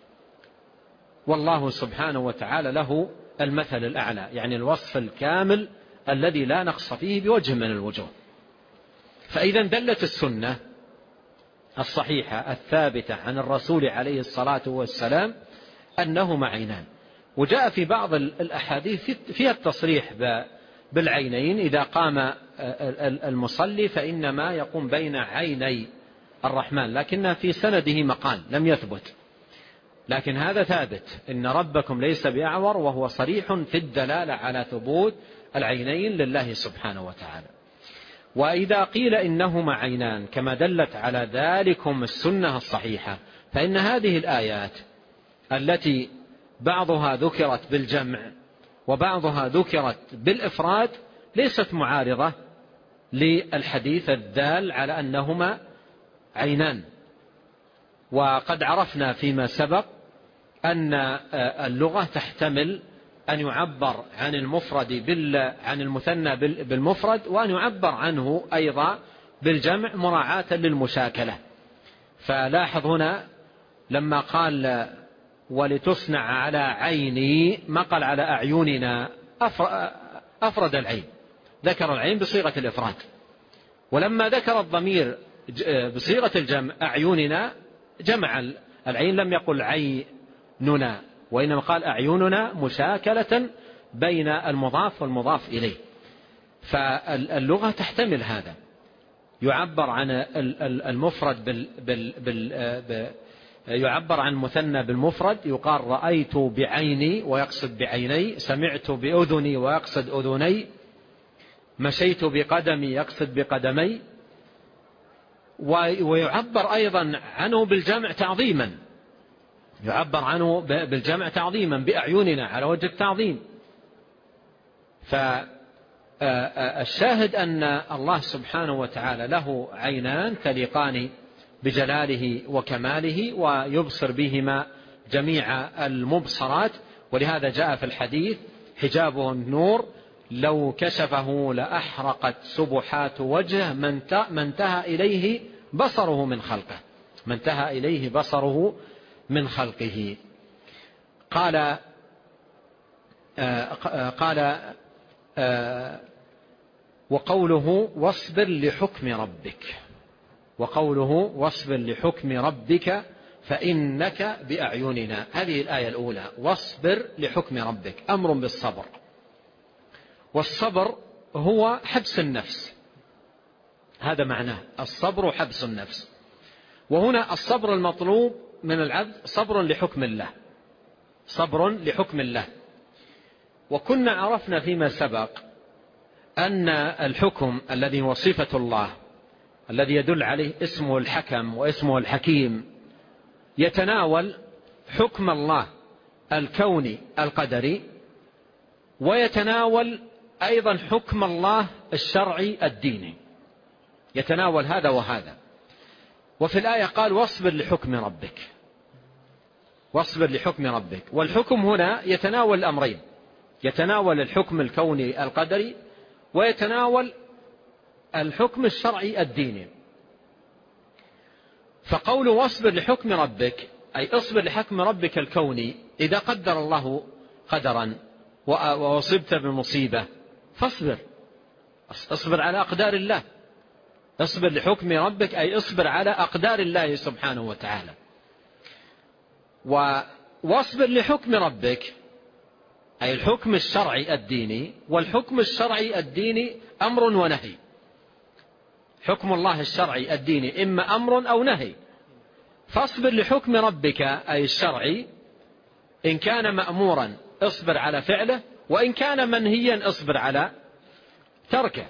S1: والله سبحانه وتعالى له المثل الأعلى، يعني الوصف الكامل الذي لا نقص فيه بوجه من الوجوه. فإذا دلت السنة الصحيحة الثابتة عن الرسول عليه الصلاة والسلام أنهما عينان. وجاء في بعض الأحاديث فيها التصريح بالعينين. إذا قام المصلي فإنما يقوم بين عيني الرحمن، لكن في سنده مقال لم يثبت، لكن هذا ثابت. إن ربكم ليس بأعور، وهو صريح في الدلالة على ثبوت العينين لله سبحانه وتعالى. وإذا قيل إنهما عينان كما دلت على ذلكم السنة الصحيحة، فإن هذه الآيات التي بعضها ذكرت بالجمع وبعضها ذكرت بالإفراد ليست معارضة للحديث الدال على أنهما عينان. وقد عرفنا فيما سبق أن اللغة تحتمل أن يعبر عن عن المثنى بالمفرد، وأن يعبر عنه أيضا بالجمع مراعاة للمشاكلة. فلاحظ هنا لما قال ولتصنع على عيني ما قال على أعيننا، أفرد العين، ذكر العين بصيغة الإفراد. ولما ذكر الضمير بصيغة الجمع أعيننا جمع العين، لم يقل عيننا، وإنما قال أعيننا مشاكلة بين المضاف والمضاف إليه. فاللغة تحتمل هذا، يعبر عن المفرد يعبر عن المثنى بالمفرد، يقال رأيت بعيني ويقصد بعيني، سمعت بأذني ويقصد أذني، مشيت بقدمي يقصد بقدمي. ويعبر أيضا عنه بالجمع تعظيما، يعبر عنه بالجمع تعظيما بأعيننا على وجه التعظيم. فالشاهد أن الله سبحانه وتعالى له عينان تليقان بجلاله وكماله ويبصر بهما جميع المبصرات. ولهذا جاء في الحديث حجابه النور لو كشفه لأحرقت سبحات وجهه ما انتهى إليه بصره من خلقه، ما انتهى إليه بصره من خلقه. قال وقوله واصبر لحكم ربك، وقوله واصبر لحكم ربك فإنك بأعيننا. هذه الآية الأولى، واصبر لحكم ربك، أمر بالصبر. والصبر هو حبس النفس، هذا معناه، الصبر حبس النفس. وهنا الصبر المطلوب من العبد صبر لحكم الله، صبر لحكم الله. وكنا عرفنا فيما سبق أن الحكم الذي هو صفة الله الذي يدل عليه اسمه الحكم واسمه الحكيم يتناول حكم الله الكوني القدري، ويتناول أيضا حكم الله الشرعي الديني، يتناول هذا وهذا. وفي الآية قال واصبر لحكم ربك، واصبر لحكم ربك. والحكم هنا يتناول الأمرين، يتناول الحكم الكوني القدري ويتناول الحكم الشرعي الديني. فقوله واصبر لحكم ربك أي اصبر لحكم ربك الكوني، إذا قدر الله قدرا وأصبت بمصيبة فاصبر، اصبر على أقدار الله. اصبر لحكم ربك أي اصبر على أقدار الله سبحانه وتعالى. واصبر لحكم ربك أي الحكم الشرعي الديني، والحكم الشرعي الديني أمر ونهي. حكم الله الشرعي الديني إما أمر أو نهي. فاصبر لحكم ربك أي الشرعي، إن كان مأمورا اصبر على فعله، وإن كان منهيا اصبر على تركه.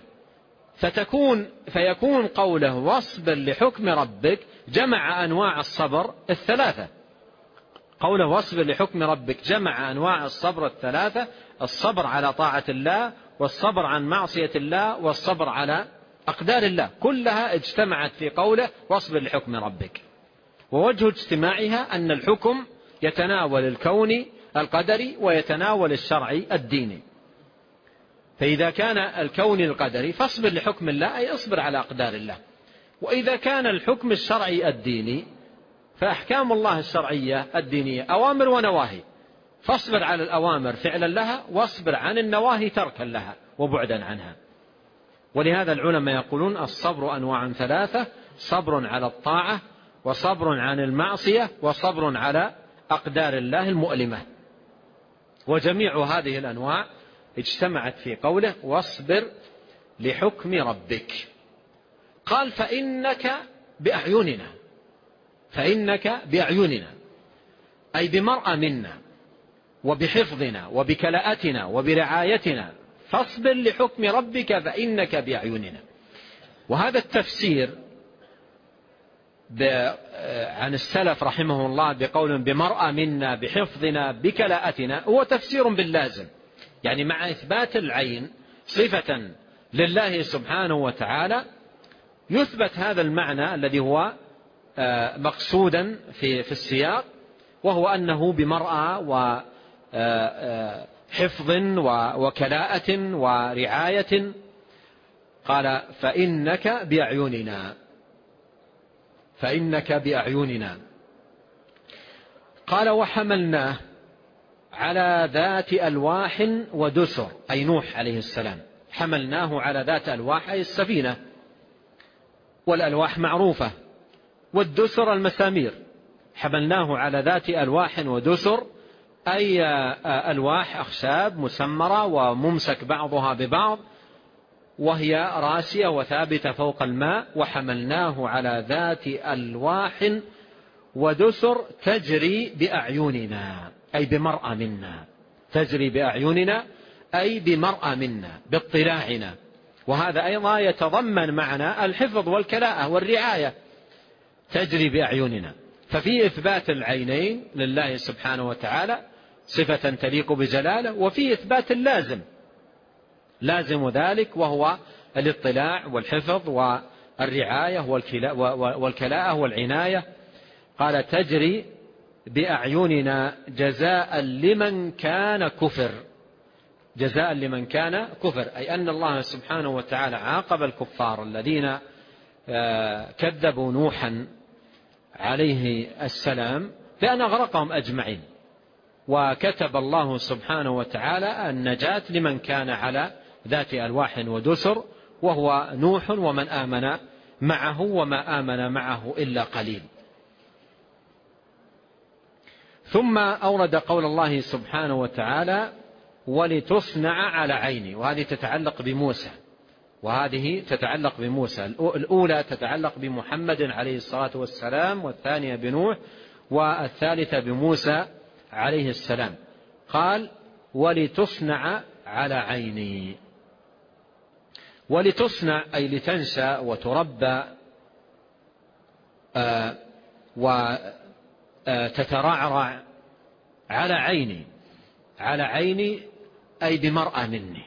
S1: فيكون قوله واصبر لحكم ربك جمع أنواع الصبر الثلاثة. قوله واصبر لحكم ربك جمع أنواع الصبر الثلاثة: الصبر على طاعة الله، والصبر عن معصية الله، والصبر على أقدار الله، كلها اجتمعت في قوله واصبر لحكم ربك. ووجه اجتماعها أن الحكم يتناول الكوني القدري ويتناول الشرعي الديني. فإذا كان الكوني القدري فاصبر لحكم الله أي اصبر على أقدار الله. وإذا كان الحكم الشرعي الديني فأحكام الله الشرعية الدينية أوامر ونواهي، فاصبر على الأوامر فعلا لها، واصبر عن النواهي تركا لها وبعدا عنها. ولهذا العلماء يقولون الصبر أنواع ثلاثة: صبر على الطاعة، وصبر عن المعصية، وصبر على أقدار الله المؤلمة. وجميع هذه الأنواع اجتمعت في قوله واصبر لحكم ربك. قال فإنك بأعيننا، فإنك بأعيننا أي بمرأى منا وبحفظنا وبكلاءتنا وبرعايتنا، فاصبر لحكم ربك فإنك بأعيننا. وهذا التفسير عن السلف رحمه الله بقول بمرأى منا بحفظنا بكلاءتنا هو تفسير باللازم، يعني مع إثبات العين صفة لله سبحانه وتعالى يثبت هذا المعنى الذي هو مقصودا في السياق، وهو أنه بمرأى وحفظ وكلاءة ورعاية. قال فإنك بأعيننا، فإنك بأعيننا. قال وحملناه على ذات ألواح ودسر أي نوح عليه السلام، حملناه على ذات ألواح أي السفينة، والألواح معروفة، والدسر المسامير. حملناه على ذات ألواح ودسر أي ألواح أخشاب مسمرة وممسك بعضها ببعض، وهي راسية وثابتة فوق الماء. وحملناه على ذات ألواح ودسر تجري بأعيننا أي بمرأى منا، تجري بأعيننا أي بمرأى منا باطلاعنا. وهذا أيضا يتضمن معنى الحفظ والكلاءة والرعاية، تجري بأعيننا. ففي إثبات العينين لله سبحانه وتعالى صفة تليق بجلاله، وفي إثبات اللازم، لازم ذلك وهو الاطلاع والحفظ والرعاية والكلاءة والعناية. قال تجري بأعيننا جزاء لمن كان كفر، جزاء لمن كان كفر، أي أن الله سبحانه وتعالى عاقب الكفار الذين كذبوا نوحا عليه السلام بأن أغرقهم أجمعين، وكتب الله سبحانه وتعالى النجاة لمن كان على ذات ألواح ودسر، وهو نوح ومن آمن معه، وما آمن معه إلا قليل. ثم أورد قول الله سبحانه وتعالى ولتصنع على عيني، وهذه تتعلق بموسى، وهذه تتعلق بموسى. الأولى تتعلق بمحمد عليه الصلاة والسلام، والثانية بنوح، والثالثة بموسى عليه السلام. قال ولتصنع على عيني. ولتصنع أي لتنشأ وتربى وتترعرع على عيني، على عيني أي بمرأى مني.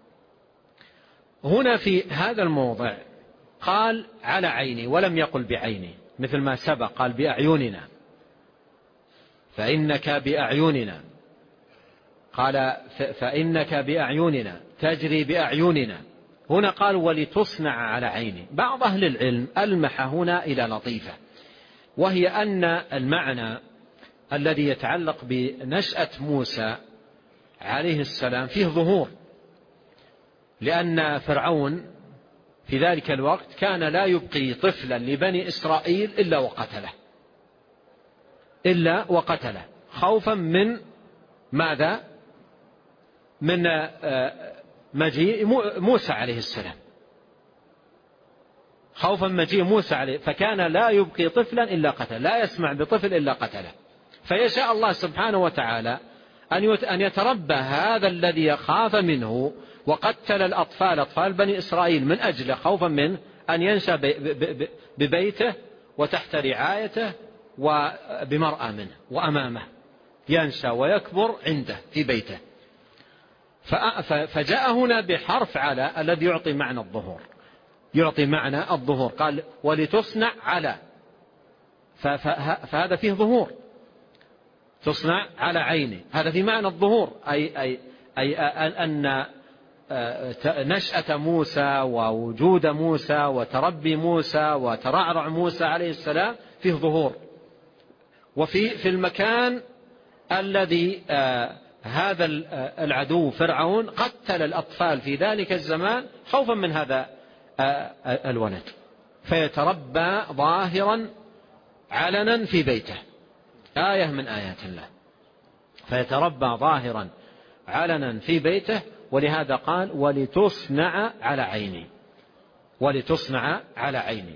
S1: هنا في هذا الموضع قال على عيني ولم يقل بعيني، مثل ما سبق قال بأعيننا، فإنك بأعيننا. قال فإنك بأعيننا تجري بأعيننا. هنا قال ولتصنع على عيني. بعض أهل العلم ألمح هنا إلى لطيفة، وهي أن المعنى الذي يتعلق بنشأة موسى عليه السلام فيه ظهور، لأن فرعون في ذلك الوقت كان لا يبقي طفلا لبني إسرائيل إلا وقتله خوفا من ماذا؟ من مجيء موسى عليه السلام، خوفا من مجيء موسى عليه، فكان لا يبقي طفلا إلا قتله، لا يسمع بطفل إلا قتله. فيشاء الله سبحانه وتعالى أن يتربى هذا الذي يخاف منه وقتل الأطفال، أطفال بني إسرائيل، من أجل خوفا منه أن ينشأ ببيته وتحت رعايته وبمرأة منه وأمامه، ينشأ ويكبر عنده في بيته. فجاء هنا بحرف على الذي يعطي معنى الظهور، قال ولتصنع على، فهذا فيه ظهور، تصنع على عيني، هذا في معنى الظهور، أي أن نشأة موسى ووجود موسى وتربي موسى وترعرع موسى عليه السلام فيه ظهور. وفي المكان الذي هذا العدو فرعون قتل الأطفال في ذلك الزمان خوفا من هذا الولد، فيتربى ظاهرا علنا في بيته، آية من آيات الله، فيتربى ظاهرا علنا في بيته. ولهذا قال ولتصنع على عيني، ولتصنع على عيني.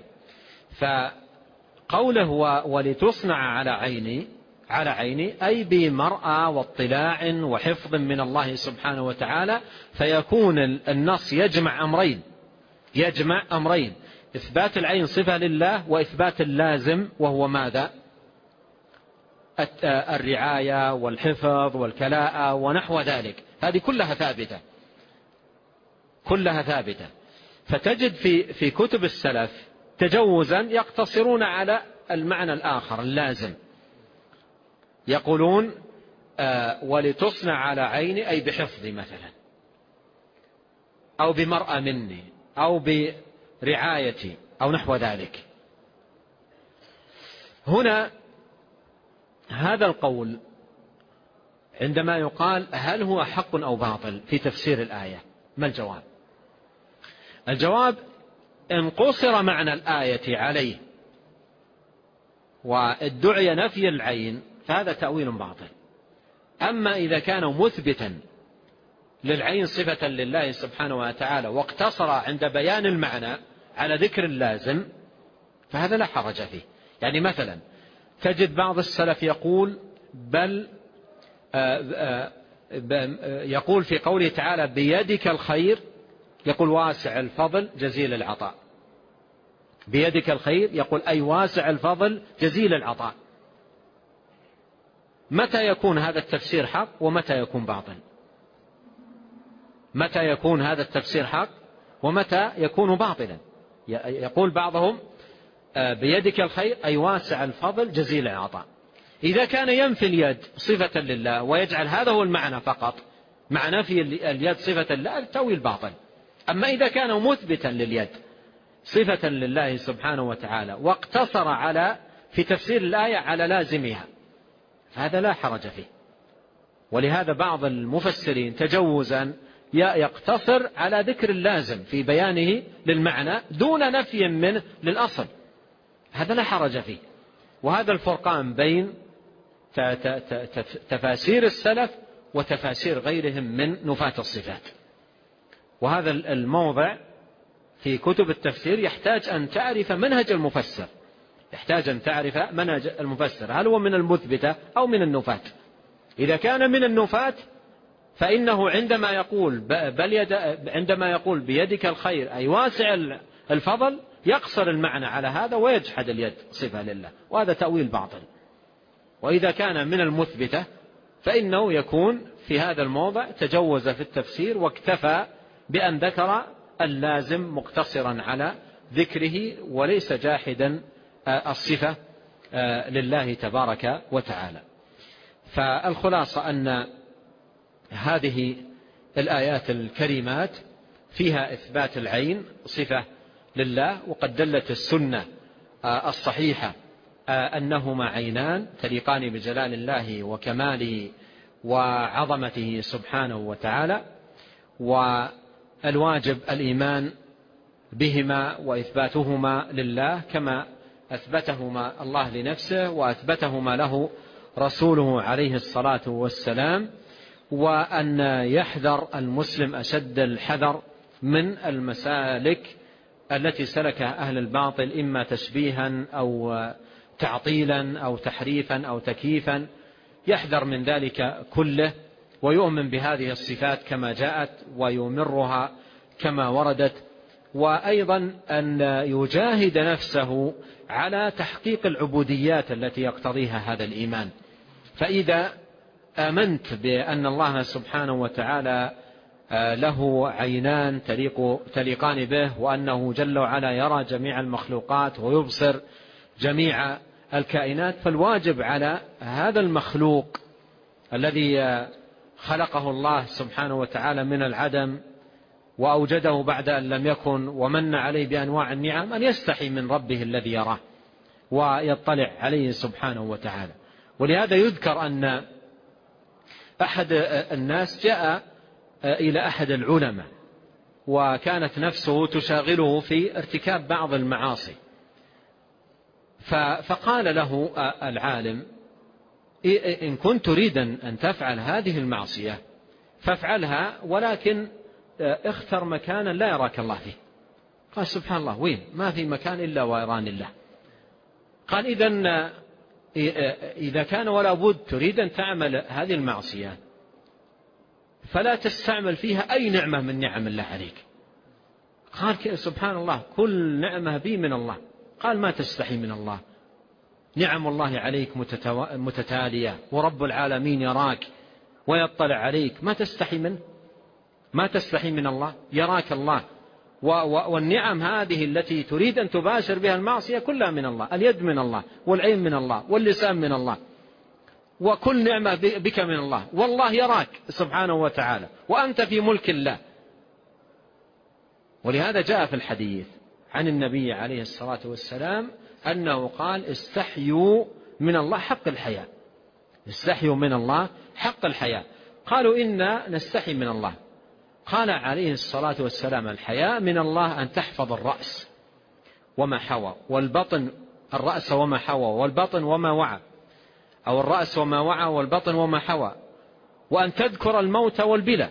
S1: فقوله ولتصنع على عيني أي بمرأى واطلاع وحفظ من الله سبحانه وتعالى. فيكون النص يجمع أمرين، إثبات العين صفة لله، وإثبات اللازم وهو ماذا؟ الرعاية والحفظ والكلاءة ونحو ذلك، هذه كلها ثابتة. فتجد في كتب السلف تجوزا يقتصرون على المعنى الآخر اللازم، يقولون ولتصنع على عيني أي بحفظي مثلا، أو بمرأة مني، أو برعايتي، أو نحو ذلك. هنا هذا القول عندما يقال هل هو حق أو باطل في تفسير الآية، ما الجواب؟ الجواب إن قصر معنى الآية عليه وادعي نفي العين فهذا تأويل باطل. أما إذا كان مثبتا للعين صفة لله سبحانه وتعالى واقتصر عند بيان المعنى على ذكر اللازم فهذا لا حرج فيه. يعني مثلا تجد بعض السلف يقول يقول في قوله تعالى بيدك الخير، يقول واسع الفضل جزيل العطاء. بيدك الخير يقول أي واسع الفضل جزيل العطاء. متى يكون هذا التفسير حق ومتى يكون باطل؟ متى يكون هذا التفسير حق ومتى يكون باطلا؟ يقول بعضهم بيدك الخير أي واسع الفضل جزيل العطاء. إذا كان ينفي اليد صفة لله ويجعل هذا هو المعنى فقط، معنى في اليد صفة لله، التأويل باطل. أما إذا كان مثبتا لليد صفة لله سبحانه وتعالى واقتصر في تفسير الآية على لازمها هذا لا حرج فيه. ولهذا بعض المفسرين تجوزا يقتصر على ذكر اللازم في بيانه للمعنى دون نفي منه للأصل، هذا لا حرج فيه. وهذا الفرقان بين تفاسير السلف وتفاسير غيرهم من نفاة الصفات. وهذا الموضع في كتب التفسير يحتاج أن تعرف منهج المفسر، هل هو من المثبتة أو من النفاة. إذا كان من النفاة فإنه عندما يقول بيدك الخير أي واسع الفضل يقصر المعنى على هذا ويجحد اليد صفة لله، وهذا تأويل باطل. وإذا كان من المثبتة فإنه يكون في هذا الموضع تجوز في التفسير واكتفى بأن ذكر اللازم مقتصرا على ذكره وليس جاحدا الصفة لله تبارك وتعالى. فالخلاصة أن هذه الآيات الكريمات فيها إثبات العين صفة لله، وقد دلت السنة الصحيحة أنهما عينان تليقان بجلال الله وكماله وعظمته سبحانه وتعالى، والواجب الإيمان بهما وإثباتهما لله كما أثبتهما الله لنفسه وأثبتهما له رسوله عليه الصلاة والسلام، وأن يحذر المسلم أشد الحذر من المسالك التي سلكها أهل الباطل، إما تشبيها أو تعطيلا أو تحريفا أو تكييفا، يحذر من ذلك كله ويؤمن بهذه الصفات كما جاءت ويمرها كما وردت، وأيضا أن يجاهد نفسه على تحقيق العبوديات التي يقتضيها هذا الإيمان. فإذا آمنت بأن الله سبحانه وتعالى له عينان تليقان به، وأنه جل وعلا يرى جميع المخلوقات ويبصر جميع الكائنات، فالواجب على هذا المخلوق الذي خلقه الله سبحانه وتعالى من العدم وأوجده بعد أن لم يكن ومن عليه بأنواع النعم أن يستحي من ربه الذي يراه ويطلع عليه سبحانه وتعالى. ولهذا يذكر أن أحد الناس جاء إلى أحد العلماء وكانت نفسه تشاغله في ارتكاب بعض المعاصي، فقال له العالم: إن كنت تريدا أن تفعل هذه المعصية فافعلها، ولكن اختر مكانا لا يراك الله فيه. قال: سبحان الله، وين؟ ما في مكان إلا ويراني الله. قال: إذا كان ولا بد تريد أن تعمل هذه المعصية فلا تستعمل فيها أي نعمة من نعم الله عليك. قال: سبحان الله، كل نعمة بي من الله. قال: ما تستحي من الله؟ نعم الله عليك متتالية، ورب العالمين يراك ويطلع عليك، ما تستحي منه؟ ما تستحي من الله؟ يراك الله، والنعم هذه التي تريد أن تباشر بها المعصية كلها من الله، اليد من الله، والعين من الله، واللسان من الله، وكل نعمة بك من الله، والله يراك سبحانه وتعالى وأنت في ملك الله. ولهذا جاء في الحديث عن النبي عليه الصلاة والسلام أنه قال: استحيوا من الله حق الحياء. استحيوا من الله حق الحياء. قالوا: إنا نستحي من الله. قال عليه الصلاة والسلام: الحياء من الله أن تحفظ الرأس وما حوى، والبطن، الرأس وما حوى، والبطن وما وعى، أو الرأس وما وعى والبطن وما حوى، وأن تذكر الموت والبلى.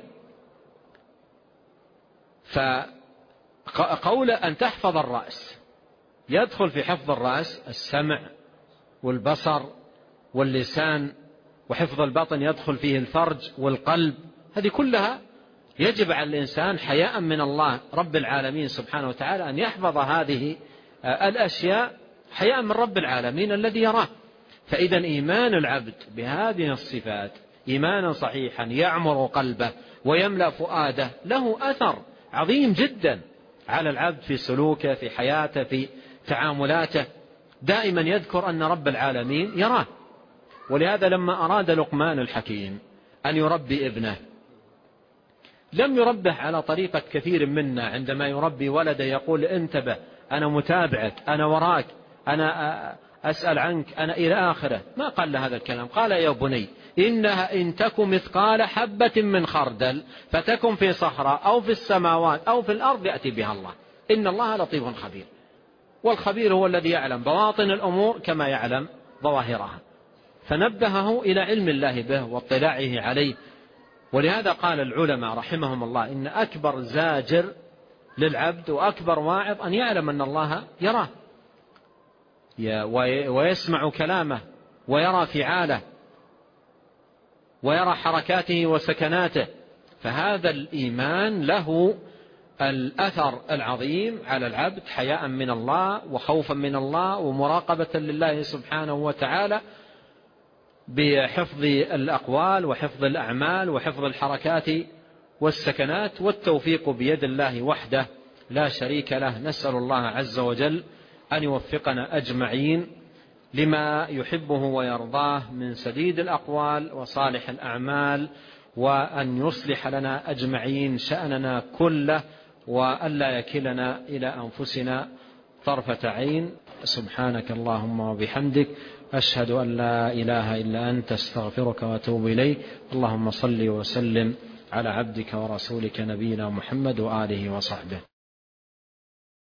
S1: فقول أن تحفظ الرأس يدخل في حفظ الرأس السمع والبصر واللسان، وحفظ البطن يدخل فيه الفرج والقلب. هذه كلها يجب على الإنسان حياء من الله رب العالمين سبحانه وتعالى أن يحفظ هذه الأشياء حياء من رب العالمين الذي يراه. فإذا إيمان العبد بهذه الصفات إيمانا صحيحا يعمر قلبه ويملأ فؤاده له أثر عظيم جدا على العبد في سلوكه، في حياته، في تعاملاته، دائما يذكر أن رب العالمين يراه. ولهذا لما أراد لقمان الحكيم أن يربي ابنه لم يربه على طريقة كثير منا عندما يربي ولده يقول: انتبه، أنا متابعك، أنا وراك، أنا أسأل عنك، أنا إلى آخره. ما قال له هذا الكلام. قال: يا بني، إنها إن تك مثقال حبة من خردل فتكن في صحراء أو في السماوات أو في الأرض يأتي بها الله، إن الله لطيف خبير. والخبير هو الذي يعلم بواطن الأمور كما يعلم ظواهرها. فنبهه إلى علم الله به واطلاعه عليه. ولهذا قال العلماء رحمهم الله: إن أكبر زاجر للعبد وأكبر واعظ أن يعلم أن الله يراه ويسمع كلامه ويرى فعاله ويرى حركاته وسكناته. فهذا الإيمان له الأثر العظيم على العبد حياء من الله وخوفا من الله ومراقبة لله سبحانه وتعالى، بحفظ الأقوال وحفظ الأعمال وحفظ الحركات والسكنات، والتوفيق بيد الله وحده لا شريك له. نسأل الله عز وجل أن يوفقنا أجمعين لما يحبه ويرضاه من سديد الأقوال وصالح الأعمال وأن يصلح لنا أجمعين شأننا كله، وألا يكلنا إلى أنفسنا طرفة عين. سبحانك اللهم وبحمدك، أشهد أن لا إله إلا أنت، استغفرك وأتوب إليك. اللهم صل وسلم على عبدك ورسولك نبينا محمد وآله وصحبه.